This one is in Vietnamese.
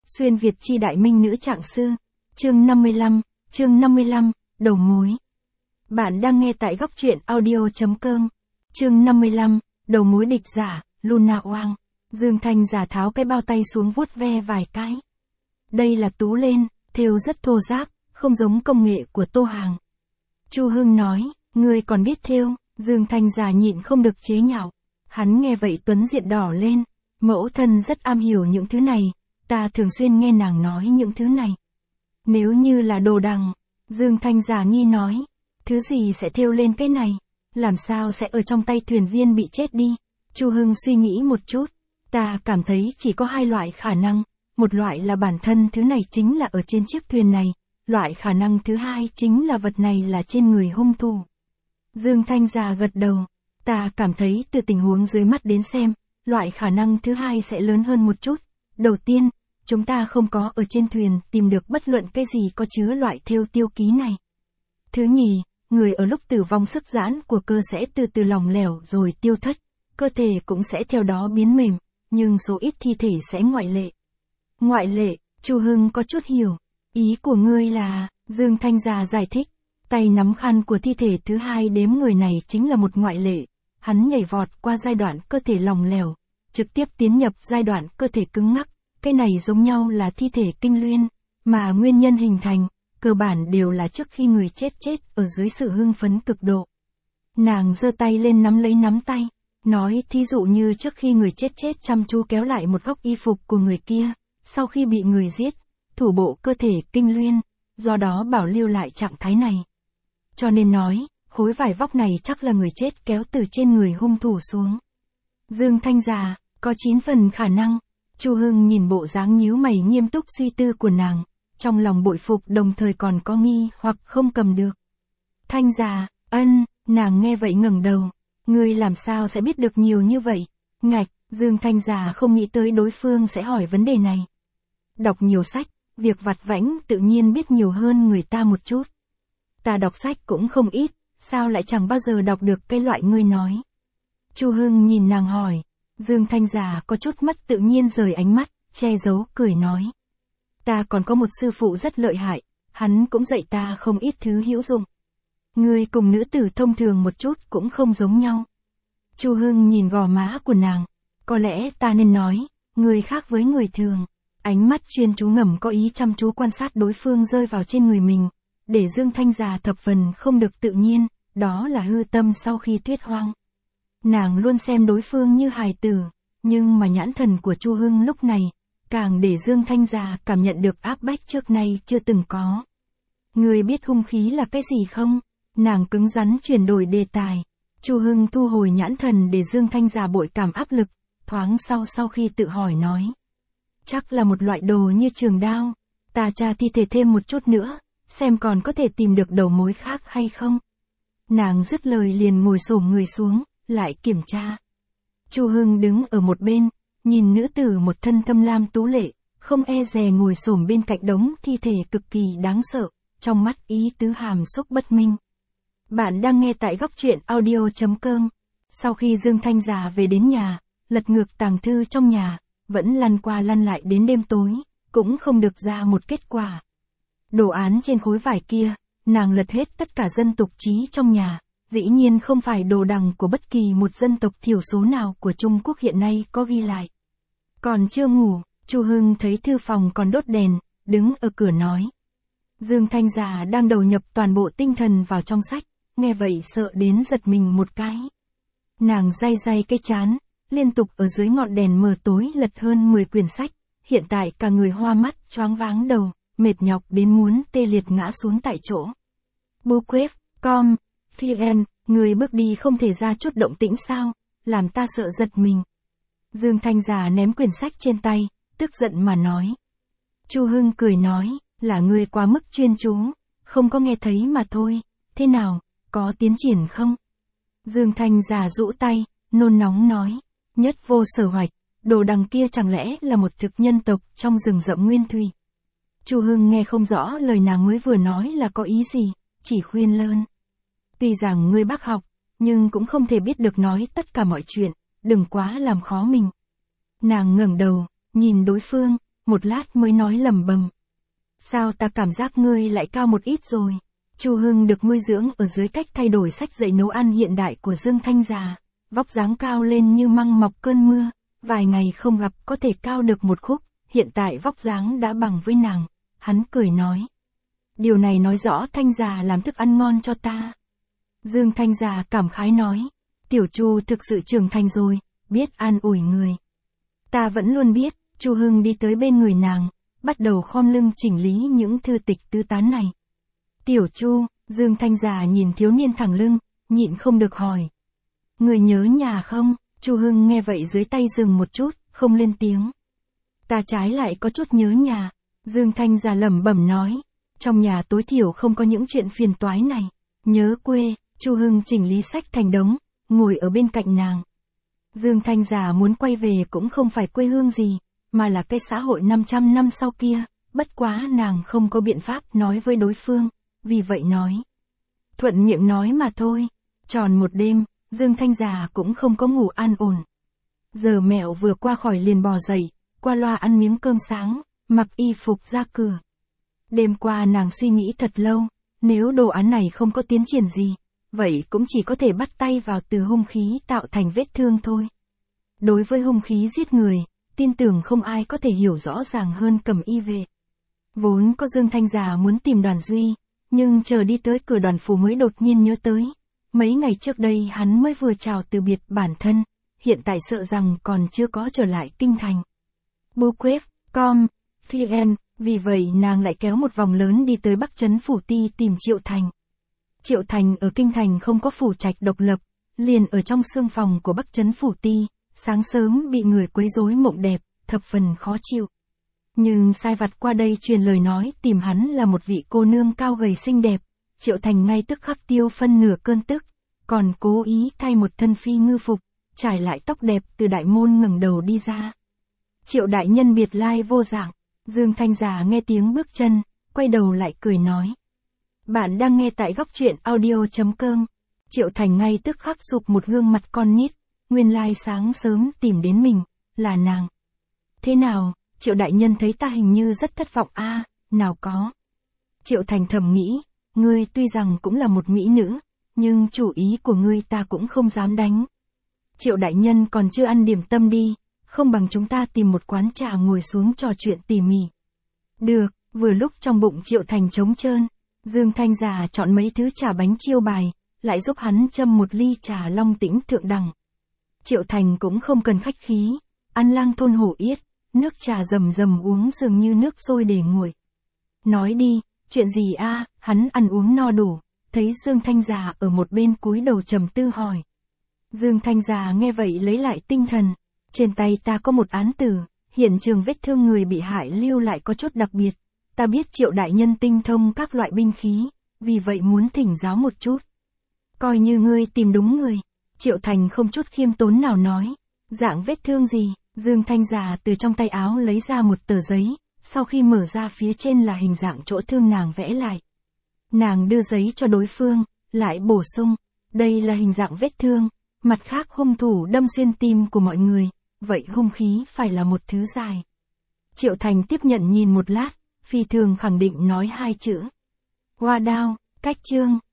Xuyên Việt chi đại minh nữ trạng sư. Chương 55, đầu mối. Bạn đang nghe tại góc truyện audio.com. Chương 55, đầu mối địch giả, Luna Oang. Dương Thanh giả tháo cái bao tay xuống vuốt ve vài cái. Đây là tú lên, thêu rất thô ráp, không giống công nghệ của Tô Hàng. Chu Hưng nói, ngươi còn biết thêu. Dương Thanh giả nhịn không được chế nhạo. Hắn nghe vậy tuấn diện đỏ lên. Mẫu thân rất am hiểu những thứ này, ta thường xuyên nghe nàng nói những thứ này. Nếu như là đồ đằng, Dương Thanh giả nghi nói, thứ gì sẽ thêu lên cái này, làm sao sẽ ở trong tay thuyền viên bị chết đi. Chu Hưng suy nghĩ một chút, ta cảm thấy chỉ có hai loại khả năng, một loại là bản thân thứ này chính là ở trên chiếc thuyền này, loại khả năng thứ hai chính là vật này là trên người hung thủ. Dương Thanh giả gật đầu, ta cảm thấy từ tình huống dưới mắt đến xem, loại khả năng thứ hai sẽ lớn hơn một chút. Đầu tiên, chúng ta không có ở trên thuyền tìm được bất luận cái gì có chứa loại thêu tiêu ký này. Thứ nhì, người ở lúc tử vong sức giãn của cơ sẽ từ từ lỏng lẻo rồi tiêu thất, cơ thể cũng sẽ theo đó biến mềm, nhưng số ít thi thể sẽ ngoại lệ. Ngoại lệ, Chu Hưng có chút hiểu, ý của ngươi là, Dương Thanh giả giải thích, tay nắm khăn của thi thể thứ hai đếm người này chính là một ngoại lệ. Hắn nhảy vọt qua giai đoạn cơ thể lỏng lẻo, trực tiếp tiến nhập giai đoạn cơ thể cứng ngắc, cái này giống nhau là thi thể kinh luyên, mà nguyên nhân hình thành, cơ bản đều là trước khi người chết ở dưới sự hưng phấn cực độ. Nàng giơ tay lên nắm lấy nắm tay, nói thí dụ như trước khi người chết chăm chú kéo lại một góc y phục của người kia, sau khi bị người giết, thủ bộ cơ thể kinh luyên, do đó bảo lưu lại trạng thái này. Cho nên nói, khối vải vóc này chắc là người chết kéo từ trên người hung thủ xuống. Dương Thanh giả, có 9 phần khả năng. Chu Hưng nhìn bộ dáng nhíu mày nghiêm túc suy tư của nàng, trong lòng bội phục đồng thời còn có nghi hoặc không cầm được. Thanh giả, nàng nghe vậy ngẩng đầu, ngươi làm sao sẽ biết được nhiều như vậy? Ngạch, Dương Thanh giả không nghĩ tới đối phương sẽ hỏi vấn đề này. Đọc nhiều sách, việc vặt vãnh tự nhiên biết nhiều hơn người ta một chút. Ta đọc sách cũng không ít, sao lại chẳng bao giờ đọc được cái loại ngươi nói. Chu Hưng nhìn nàng hỏi, Dương Thanh giả có chút mất tự nhiên rời ánh mắt, che giấu cười nói. Ta còn có một sư phụ rất lợi hại, hắn cũng dạy ta không ít thứ hữu dụng. Ngươi cùng nữ tử thông thường một chút cũng không giống nhau. Chu Hưng nhìn gò má của nàng, có lẽ ta nên nói, ngươi khác với người thường. Ánh mắt chuyên chú ngầm có ý chăm chú quan sát đối phương rơi vào trên người mình, để Dương Thanh giả thập phần không được tự nhiên, đó là hư tâm sau khi tuyết hoang. Nàng luôn xem đối phương như hài tử, nhưng mà nhãn thần của Chu Hưng lúc này, càng để Dương Thanh giả cảm nhận được áp bách trước nay chưa từng có. Người biết hung khí là cái gì không? Nàng cứng rắn chuyển đổi đề tài. Chu Hưng thu hồi nhãn thần để Dương Thanh giả bội cảm áp lực, thoáng sau khi tự hỏi nói. Chắc là một loại đồ như trường đao, ta tra thi thể thêm một chút nữa, xem còn có thể tìm được đầu mối khác hay không. Nàng dứt lời liền ngồi xổm người xuống, lại kiểm tra. Chu Hưng đứng ở một bên, nhìn nữ tử một thân thâm lam tú lệ, không e dè ngồi xổm bên cạnh đống thi thể cực kỳ đáng sợ, trong mắt ý tứ hàm xúc bất minh. Bạn đang nghe tại góc truyện audio.com. Sau khi Dương Thanh giả về đến nhà, lật ngược tàng thư trong nhà, vẫn lăn qua lăn lại đến đêm tối, cũng không được ra một kết quả. Đồ án trên khối vải kia, nàng lật hết tất cả dân tộc chí trong nhà, dĩ nhiên không phải đồ đằng của bất kỳ một dân tộc thiểu số nào của Trung Quốc hiện nay có ghi lại. Còn chưa ngủ, Chu Hưng thấy thư phòng còn đốt đèn, đứng ở cửa nói. Dương Thanh giả đang đầu nhập toàn bộ tinh thần vào trong sách, nghe vậy sợ đến giật mình một cái. Nàng day cái trán, liên tục ở dưới ngọn đèn mờ tối lật hơn 10 quyển sách, hiện tại cả người hoa mắt, choáng váng đầu, mệt nhọc đến muốn tê liệt ngã xuống tại chỗ. Bookquest.com, Phiên, người bước đi không thể ra chút động tĩnh sao, làm ta sợ giật mình. Dương Thanh giả ném quyển sách trên tay, tức giận mà nói. Chu Hưng cười nói, là người quá mức chuyên chú, không có nghe thấy mà thôi, thế nào, có tiến triển không? Dương Thanh giả rũ tay, nôn nóng nói, nhất vô sở hoạch, đồ đằng kia chẳng lẽ là một thực nhân tộc trong rừng rậm nguyên thủy. Chu Hưng nghe không rõ lời nàng mới vừa nói là có ý gì, chỉ khuyên lơn. Tuy rằng ngươi bác học, nhưng cũng không thể biết được nói tất cả mọi chuyện, đừng quá làm khó mình. Nàng ngẩng đầu, nhìn đối phương, một lát mới nói lẩm bẩm. Sao ta cảm giác ngươi lại cao một ít rồi? Chu Hưng được nuôi dưỡng ở dưới cách thay đổi sách dạy nấu ăn hiện đại của Dương Thanh già, vóc dáng cao lên như măng mọc cơn mưa, vài ngày không gặp có thể cao được một khúc, hiện tại vóc dáng đã bằng với nàng. Hắn cười nói. Điều này nói rõ Thanh già làm thức ăn ngon cho ta. Dương Thanh già cảm khái nói. Tiểu Chu thực sự trưởng thành rồi, biết an ủi người. Ta vẫn luôn biết. Chu Hưng đi tới bên người nàng, bắt đầu khom lưng chỉnh lý những thư tịch tứ tán này. Tiểu Chu, Dương Thanh già nhìn thiếu niên thẳng lưng, nhịn không được hỏi. Người nhớ nhà không? Chu Hưng nghe vậy dưới tay dừng một chút, không lên tiếng. Ta trái lại có chút nhớ nhà. Dương Thanh già lẩm bẩm nói. Trong nhà tối thiểu không có những chuyện phiền toái này. Nhớ quê, Chu Hưng chỉnh lý sách thành đống, ngồi ở bên cạnh nàng. Dương Thanh già muốn quay về cũng không phải quê hương gì, mà là cái xã hội 500 năm sau kia, bất quá nàng không có biện pháp nói với đối phương, vì vậy nói. Thuận miệng nói mà thôi, tròn một đêm, Dương Thanh già cũng không có ngủ an ổn. Giờ mẹo vừa qua khỏi liền bò dậy, qua loa ăn miếng cơm sáng, mặc y phục ra cửa. Đêm qua nàng suy nghĩ thật lâu, nếu đồ án này không có tiến triển gì, vậy cũng chỉ có thể bắt tay vào từ hung khí tạo thành vết thương thôi. Đối với hung khí giết người, tin tưởng không ai có thể hiểu rõ ràng hơn Cẩm Y về. Vốn có Dương Thanh già muốn tìm Đoàn Duy, nhưng chờ đi tới cửa Đoàn phủ mới đột nhiên nhớ tới. Mấy ngày trước đây hắn mới vừa chào từ biệt bản thân, hiện tại sợ rằng còn chưa có trở lại kinh thành. Buquet.com, VN, vì vậy nàng lại kéo một vòng lớn đi tới Bắc Trấn Phủ Ti tìm Triệu Thành. Triệu Thành ở kinh thành không có phủ trạch độc lập, liền ở trong xương phòng của Bắc Trấn Phủ Ti, sáng sớm bị người quấy rối mộng đẹp, thập phần khó chịu. Nhưng sai vặt qua đây truyền lời nói tìm hắn là một vị cô nương cao gầy xinh đẹp, Triệu Thành ngay tức khắc tiêu phân nửa cơn tức, còn cố ý thay một thân phi ngư phục, trải lại tóc đẹp từ đại môn ngẩng đầu đi ra. Triệu đại nhân biệt lai vô dạng, Dương Thanh già nghe tiếng bước chân, quay đầu lại cười nói. Bạn đang nghe tại góc truyện audio.com. Triệu Thành ngay tức khắc sụp một gương mặt con nít, nguyên lai sáng sớm tìm đến mình, là nàng. Thế nào, Triệu đại nhân thấy ta hình như rất thất vọng a, nào có. Triệu Thành thầm nghĩ, ngươi tuy rằng cũng là một mỹ nữ, nhưng chủ ý của ngươi ta cũng không dám đánh. Triệu đại nhân còn chưa ăn điểm tâm đi, không bằng chúng ta tìm một quán trà ngồi xuống trò chuyện tỉ mỉ. Được, vừa lúc trong bụng Triệu Thành trống trơn, Dương Thanh già chọn mấy thứ trà bánh chiêu bài, lại giúp hắn châm một ly trà long tĩnh thượng đẳng. Triệu Thành cũng không cần khách khí, ăn lang thôn hổ yết, nước trà rầm rầm uống dường như nước sôi để nguội. Nói đi, chuyện gì a? Hắn ăn uống no đủ, thấy Dương Thanh già ở một bên cúi đầu trầm tư hỏi. Dương Thanh già nghe vậy lấy lại tinh thần, trên tay ta có một án tử, hiện trường vết thương người bị hại lưu lại có chút đặc biệt. Ta biết Triệu đại nhân tinh thông các loại binh khí, vì vậy muốn thỉnh giáo một chút. Coi như ngươi tìm đúng người. Triệu Thành không chút khiêm tốn nào nói. Dạng vết thương gì? Dương Thanh già từ trong tay áo lấy ra một tờ giấy, sau khi mở ra phía trên là hình dạng chỗ thương nàng vẽ lại. Nàng đưa giấy cho đối phương, lại bổ sung, đây là hình dạng vết thương, mặt khác hung thủ đâm xuyên tim của mọi người, vậy hung khí phải là một thứ dài. Triệu Thành tiếp nhận nhìn một lát, phi thường khẳng định nói hai chữ. Hoa đao, cách chương.